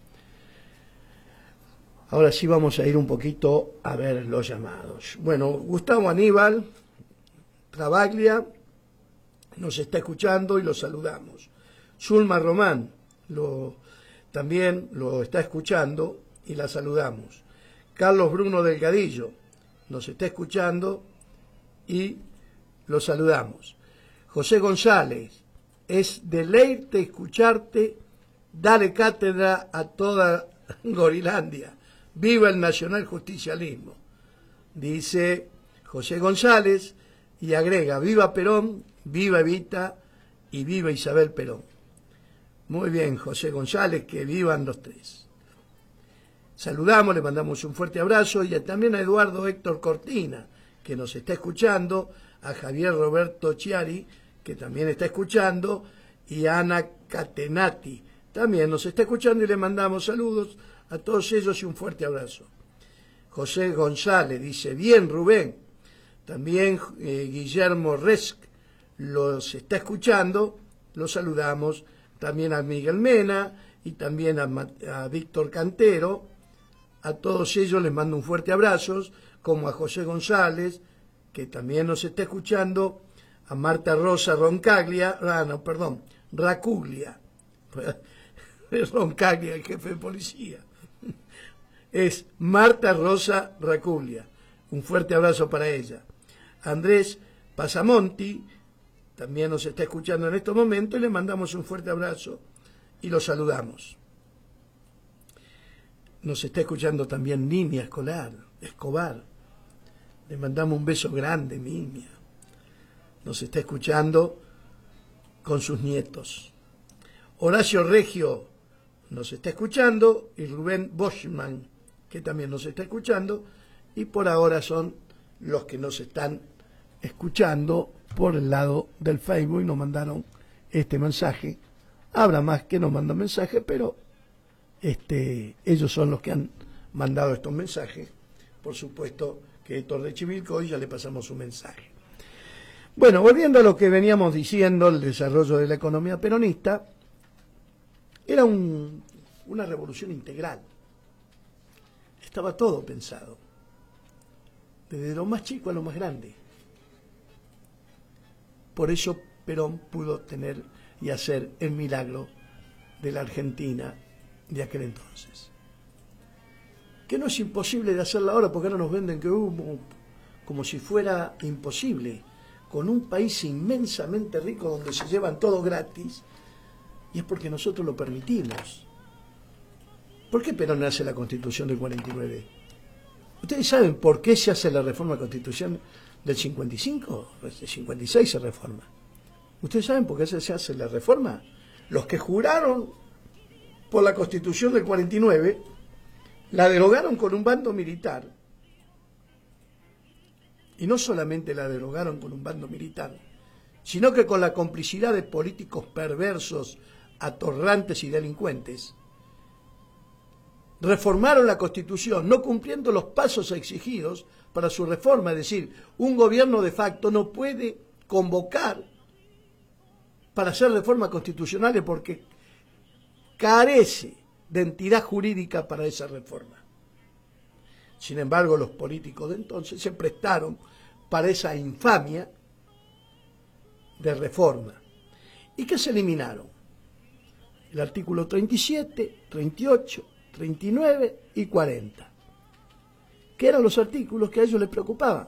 Ahora sí vamos a ir un poquito a ver los llamados. Bueno, Gustavo Aníbal Travaglia nos está escuchando y lo saludamos. Zulma Román lo, también lo está escuchando y la saludamos. Carlos Bruno Delgadillo nos está escuchando y lo saludamos. José González, es deleite escucharte, dale cátedra a toda Gorilandia. Viva el nacional justicialismo, dice José González, y agrega, viva Perón, viva Evita y viva Isabel Perón. Muy bien, José González, que vivan los tres. Saludamos, le mandamos un fuerte abrazo, y también a Eduardo Héctor Cortina, que nos está escuchando, a Javier Roberto Chiari, que también está escuchando, y a Ana Catenati, también nos está escuchando, y le mandamos saludos a todos ellos y un fuerte abrazo. José González dice, bien Rubén. También eh, Guillermo Resc los está escuchando, los saludamos. También a Miguel Mena y también a, a Víctor Cantero. A todos ellos les mando un fuerte abrazo, como a José González, que también nos está escuchando, a Marta Rosa Roncaglia, ah, no, perdón, Racuglia, Roncaglia, el jefe de policía, es Marta Rosa Racuglia, un fuerte abrazo para ella. Andrés Pasamonti también nos está escuchando en estos momentos y le mandamos un fuerte abrazo y lo saludamos. Nos está escuchando también Niña Escolar, Escobar. Le mandamos un beso grande, Niña. Nos está escuchando con sus nietos. Horacio Regio nos está escuchando y Rubén Boschman, que también nos está escuchando, y por ahora son los que nos están escuchando por el lado del Facebook y nos mandaron este mensaje. Habrá más que nos mandan mensajes, pero este, ellos son los que han mandado estos mensajes. Por supuesto que Héctor de Chivilcoy ya le pasamos un mensaje. Bueno, volviendo a lo que veníamos diciendo, el desarrollo de la economía peronista, era un, una revolución integral. Estaba todo pensado, desde lo más chico a lo más grande. Por eso Perón pudo tener y hacer el milagro de la Argentina de aquel entonces. Que no es imposible de hacerla ahora, porque ahora nos venden que hubo como si fuera imposible, con un país inmensamente rico donde se llevan todo gratis, y es porque nosotros lo permitimos. ¿Por qué Perón hace la Constitución del cuarenta y nueve? ¿Ustedes saben por qué se hace la reforma constitucional del cincuenta y cinco? Del cincuenta y seis se reforma. ¿Ustedes saben por qué se hace la reforma? Los que juraron por la Constitución del cuarenta y nueve la derogaron con un bando militar. Y no solamente la derogaron con un bando militar, sino que con la complicidad de políticos perversos, atorrantes y delincuentes, reformaron la Constitución, no cumpliendo los pasos exigidos para su reforma. Es decir, un gobierno de facto no puede convocar para hacer reformas constitucionales porque carece de entidad jurídica para esa reforma. Sin embargo, los políticos de entonces se prestaron para esa infamia de reforma. ¿Y qué se eliminaron? El artículo treinta y siete, treinta y ocho, treinta y nueve y cuarenta, que eran los artículos que a ellos les preocupaban.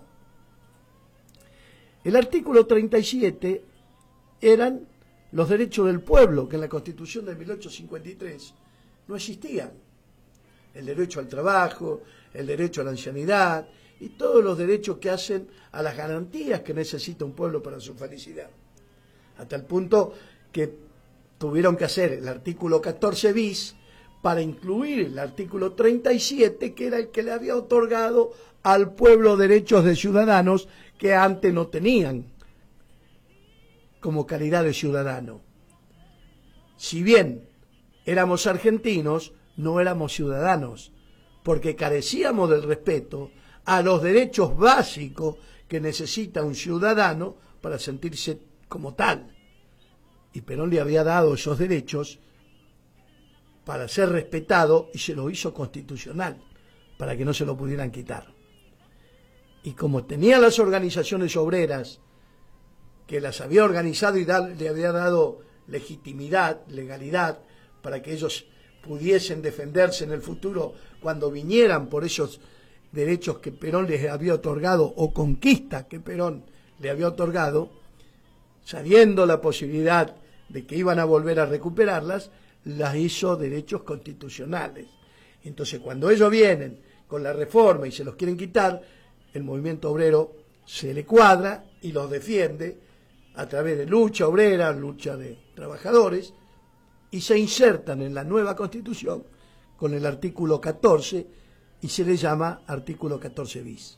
El artículo treinta y siete eran los derechos del pueblo, que en la Constitución de mil ochocientos cincuenta y tres no existían. El derecho al trabajo, el derecho a la ancianidad y todos los derechos que hacen a las garantías que necesita un pueblo para su felicidad. Hasta el punto que tuvieron que hacer el artículo catorce bis para incluir el artículo treinta y siete, que era el que le había otorgado al pueblo derechos de ciudadanos que antes no tenían como calidad de ciudadano. Si bien éramos argentinos, no éramos ciudadanos, porque carecíamos del respeto a los derechos básicos que necesita un ciudadano para sentirse como tal. Y Perón le había dado esos derechos para ser respetado y se lo hizo constitucional, para que no se lo pudieran quitar. Y como tenía las organizaciones obreras, que las había organizado y da, le había dado legitimidad, legalidad, para que ellos pudiesen defenderse en el futuro cuando vinieran por esos derechos que Perón les había otorgado o conquistas que Perón le había otorgado, sabiendo la posibilidad de que iban a volver a recuperarlas, las hizo derechos constitucionales. Entonces, cuando ellos vienen con la reforma y se los quieren quitar, el movimiento obrero se le cuadra y los defiende a través de lucha obrera, lucha de trabajadores, y se insertan en la nueva Constitución con el artículo catorce y se le llama artículo catorce bis,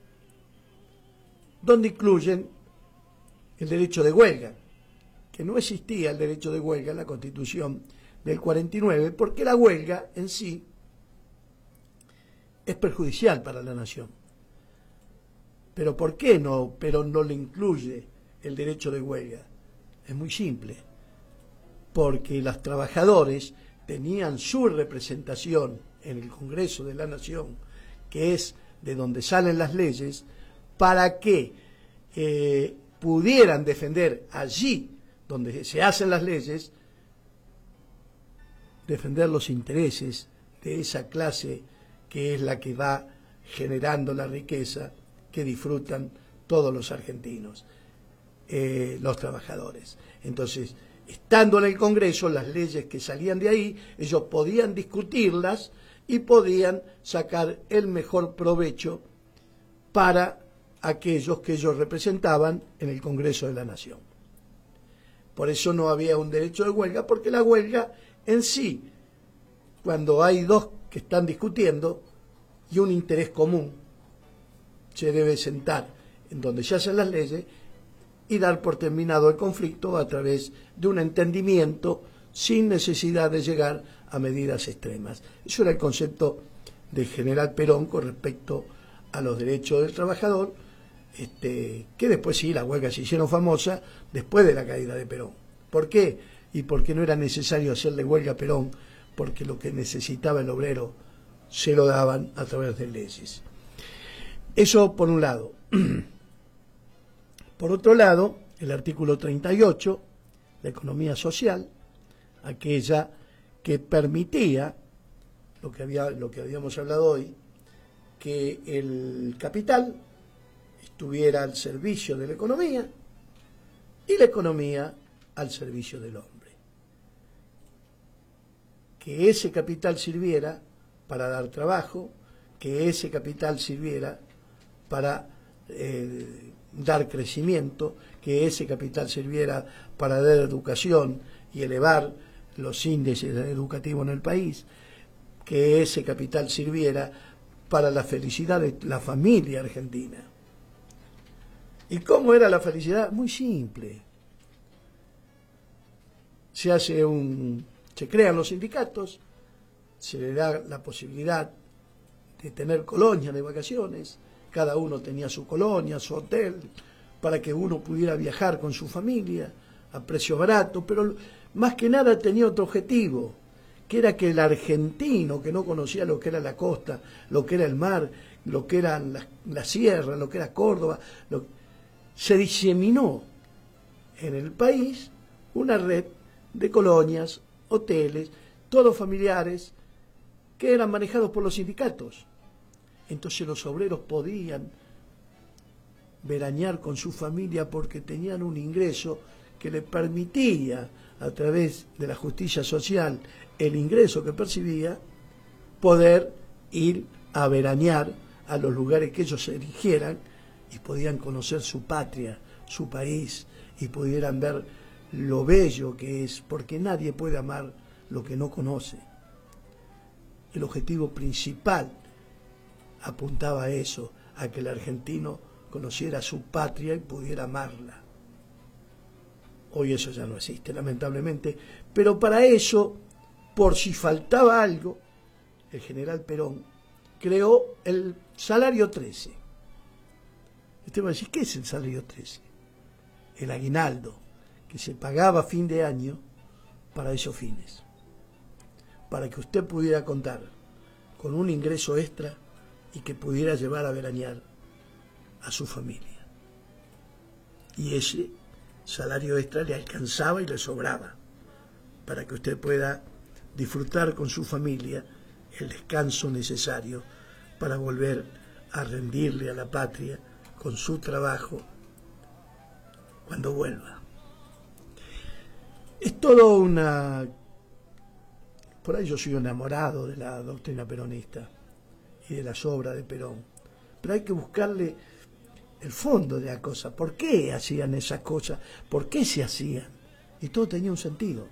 donde incluyen el derecho de huelga, que no existía el derecho de huelga en la Constitución del cuarenta y nueve, porque la huelga en sí es perjudicial para la nación. Pero ¿por qué no Perón no le incluye el derecho de huelga? Es muy simple, porque los trabajadores tenían su representación en el Congreso de la Nación, que es de donde salen las leyes, para que eh, pudieran defender allí donde se hacen las leyes, defender los intereses de esa clase que es la que va generando la riqueza que disfrutan todos los argentinos, eh, los trabajadores. Entonces, estando en el Congreso, las leyes que salían de ahí, ellos podían discutirlas y podían sacar el mejor provecho para aquellos que ellos representaban en el Congreso de la Nación. Por eso no había un derecho de huelga, porque la huelga en sí, cuando hay dos que están discutiendo y un interés común, se debe sentar en donde se hacen las leyes y dar por terminado el conflicto a través de un entendimiento sin necesidad de llegar a medidas extremas. Eso era el concepto del general Perón con respecto a los derechos del trabajador, este, que después sí, las huelgas se hicieron famosas después de la caída de Perón. ¿Por qué? Y porque no era necesario hacerle huelga a Perón, porque lo que necesitaba el obrero se lo daban a través de leyes. Eso por un lado. Por otro lado, el artículo treinta y ocho, la economía social, aquella que permitía, lo que, había, lo que habíamos hablado hoy, que el capital estuviera al servicio de la economía y la economía al servicio del hombre. Que ese capital sirviera para dar trabajo, que ese capital sirviera para eh, dar crecimiento, que ese capital sirviera para dar educación y elevar los índices educativos en el país, que ese capital sirviera para la felicidad de la familia argentina. ¿Y cómo era la felicidad? Muy simple. Se hace un, se crean los sindicatos, se le da la posibilidad de tener colonias de vacaciones, cada uno tenía su colonia, su hotel, para que uno pudiera viajar con su familia a precio barato, pero más que nada tenía otro objetivo, que era que el argentino que no conocía lo que era la costa, lo que era el mar, lo que eran las, las sierras, lo que era Córdoba, lo, se diseminó en el país una red de colonias, hoteles, todos familiares, que eran manejados por los sindicatos. Entonces los obreros podían veranear con su familia porque tenían un ingreso que les permitía, a través de la justicia social, el ingreso que percibía, poder ir a veranear a los lugares que ellos eligieran y podían conocer su patria, su país, y pudieran ver lo bello que es, porque nadie puede amar lo que no conoce. El objetivo principal apuntaba a eso, a que el argentino conociera su patria y pudiera amarla. Hoy eso ya no existe, lamentablemente, pero para eso, por si faltaba algo, el general Perón creó el salario trece. Usted va a decir, ¿qué es el salario trece? El aguinaldo, que se pagaba a fin de año para esos fines, para que usted pudiera contar con un ingreso extra y que pudiera llevar a veranear a su familia. Y ese salario extra le alcanzaba y le sobraba para que usted pueda disfrutar con su familia el descanso necesario para volver a rendirle a la patria con su trabajo cuando vuelva. Es todo una... Por ahí yo soy enamorado de la doctrina peronista y de las obras de Perón, pero hay que buscarle el fondo de la cosa. ¿Por qué hacían esas cosas? ¿Por qué se hacían? Y todo tenía un sentido.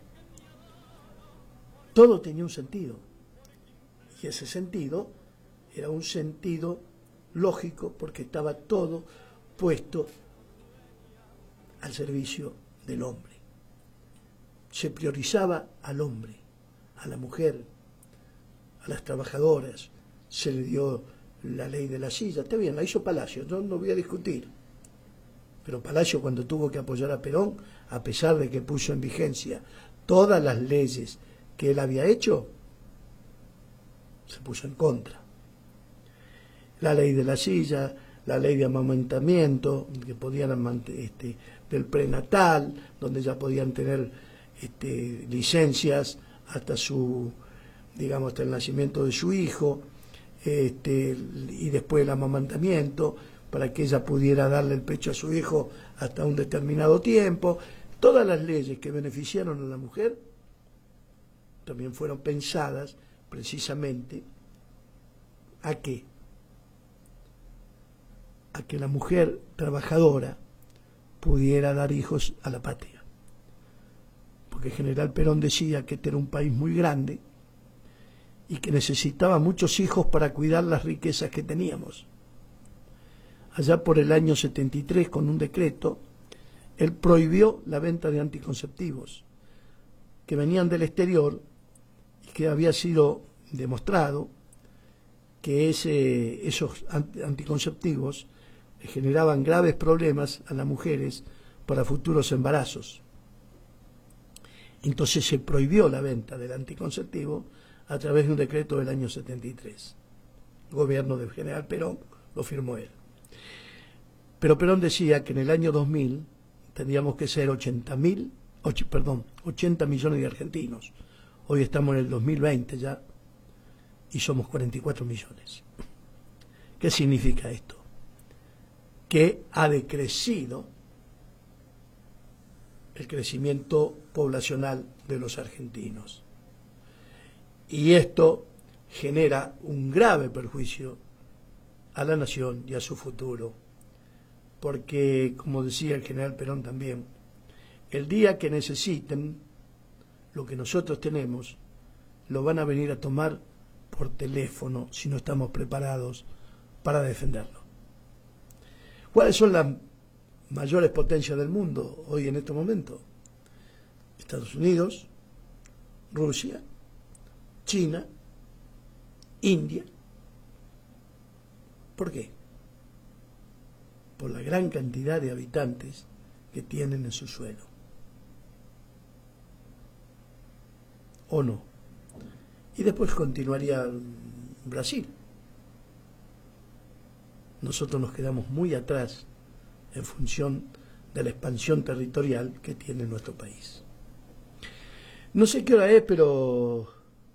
Todo tenía un sentido. Y ese sentido era un sentido lógico porque estaba todo puesto al servicio del hombre. Se priorizaba al hombre, a la mujer, a las trabajadoras. Se le dio la ley de la silla, está bien, la hizo Palacio, yo no voy a discutir, pero Palacio, cuando tuvo que apoyar a Perón, a pesar de que puso en vigencia todas las leyes que él había hecho, se puso en contra. La ley de la silla, la ley de amamantamiento, que podían este, del prenatal, donde ya podían tener este, licencias hasta su, digamos, hasta el nacimiento de su hijo. Este, y después el amamantamiento para que ella pudiera darle el pecho a su hijo hasta un determinado tiempo. Todas las leyes que beneficiaron a la mujer también fueron pensadas precisamente a qué, a que la mujer trabajadora pudiera dar hijos a la patria, porque el general Perón decía que este era un país muy grande y que necesitaba muchos hijos para cuidar las riquezas que teníamos. Allá por el año setenta y tres, con un decreto, él prohibió la venta de anticonceptivos que venían del exterior y que había sido demostrado que ese, esos anticonceptivos generaban graves problemas a las mujeres para futuros embarazos. Entonces se prohibió la venta del anticonceptivo a través de un decreto del año setenta y tres. El gobierno del general Perón lo firmó él. Pero Perón decía que en el año dos mil tendríamos que ser ochenta mil, perdón, ochenta millones de argentinos. Hoy estamos en el dos mil veinte ya y somos cuarenta y cuatro millones. ¿Qué significa esto? Que ha decrecido el crecimiento poblacional de los argentinos. Y esto genera un grave perjuicio a la nación y a su futuro, porque, como decía el general Perón también, el día que necesiten lo que nosotros tenemos, lo van a venir a tomar por teléfono si no estamos preparados para defenderlo. ¿Cuáles son las mayores potencias del mundo hoy en este momento? Estados Unidos, Rusia, China, India. ¿Por qué? Por la gran cantidad de habitantes que tienen en su suelo. ¿O no? Y después continuaría Brasil. Nosotros nos quedamos muy atrás en función de la expansión territorial que tiene nuestro país. No sé qué hora es, pero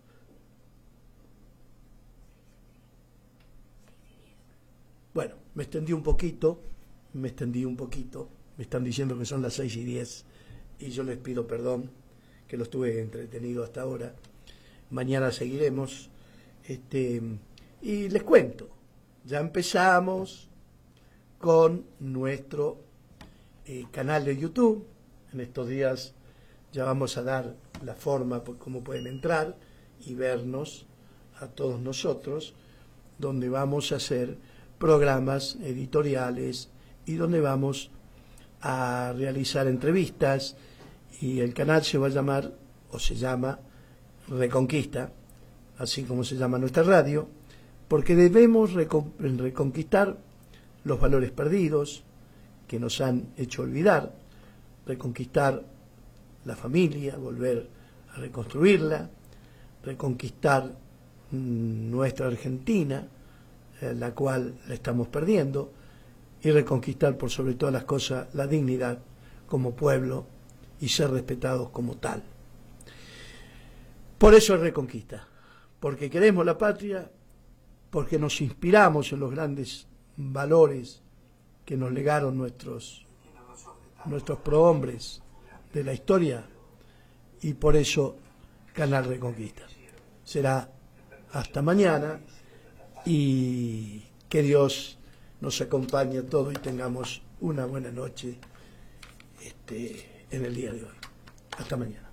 bueno, me extendí un poquito, me extendí un poquito, me están diciendo que son las seis y diez y yo les pido perdón que lo estuve entretenido hasta ahora. Mañana seguiremos, este, y les cuento, ya empezamos con nuestro eh, canal de YouTube. En estos días ya vamos a dar la forma por cómo pueden entrar y vernos a todos nosotros, donde vamos a hacer programas editoriales y donde vamos a realizar entrevistas, y el canal se va a llamar, o se llama, Reconquista, así como se llama nuestra radio, porque debemos recon- reconquistar los valores perdidos que nos han hecho olvidar, reconquistar la familia, volver a reconstruirla, reconquistar mmm, nuestra Argentina, eh, la cual la estamos perdiendo, y reconquistar por sobre todas las cosas la dignidad como pueblo y ser respetados como tal. Por eso es Reconquista, porque queremos la patria, porque nos inspiramos en los grandes valores que nos legaron nuestros, nuestros prohombres de la historia, y por eso Canal Reconquista. Será hasta mañana y que Dios nos acompañe a todos y tengamos una buena noche este, en el día de hoy. Hasta mañana.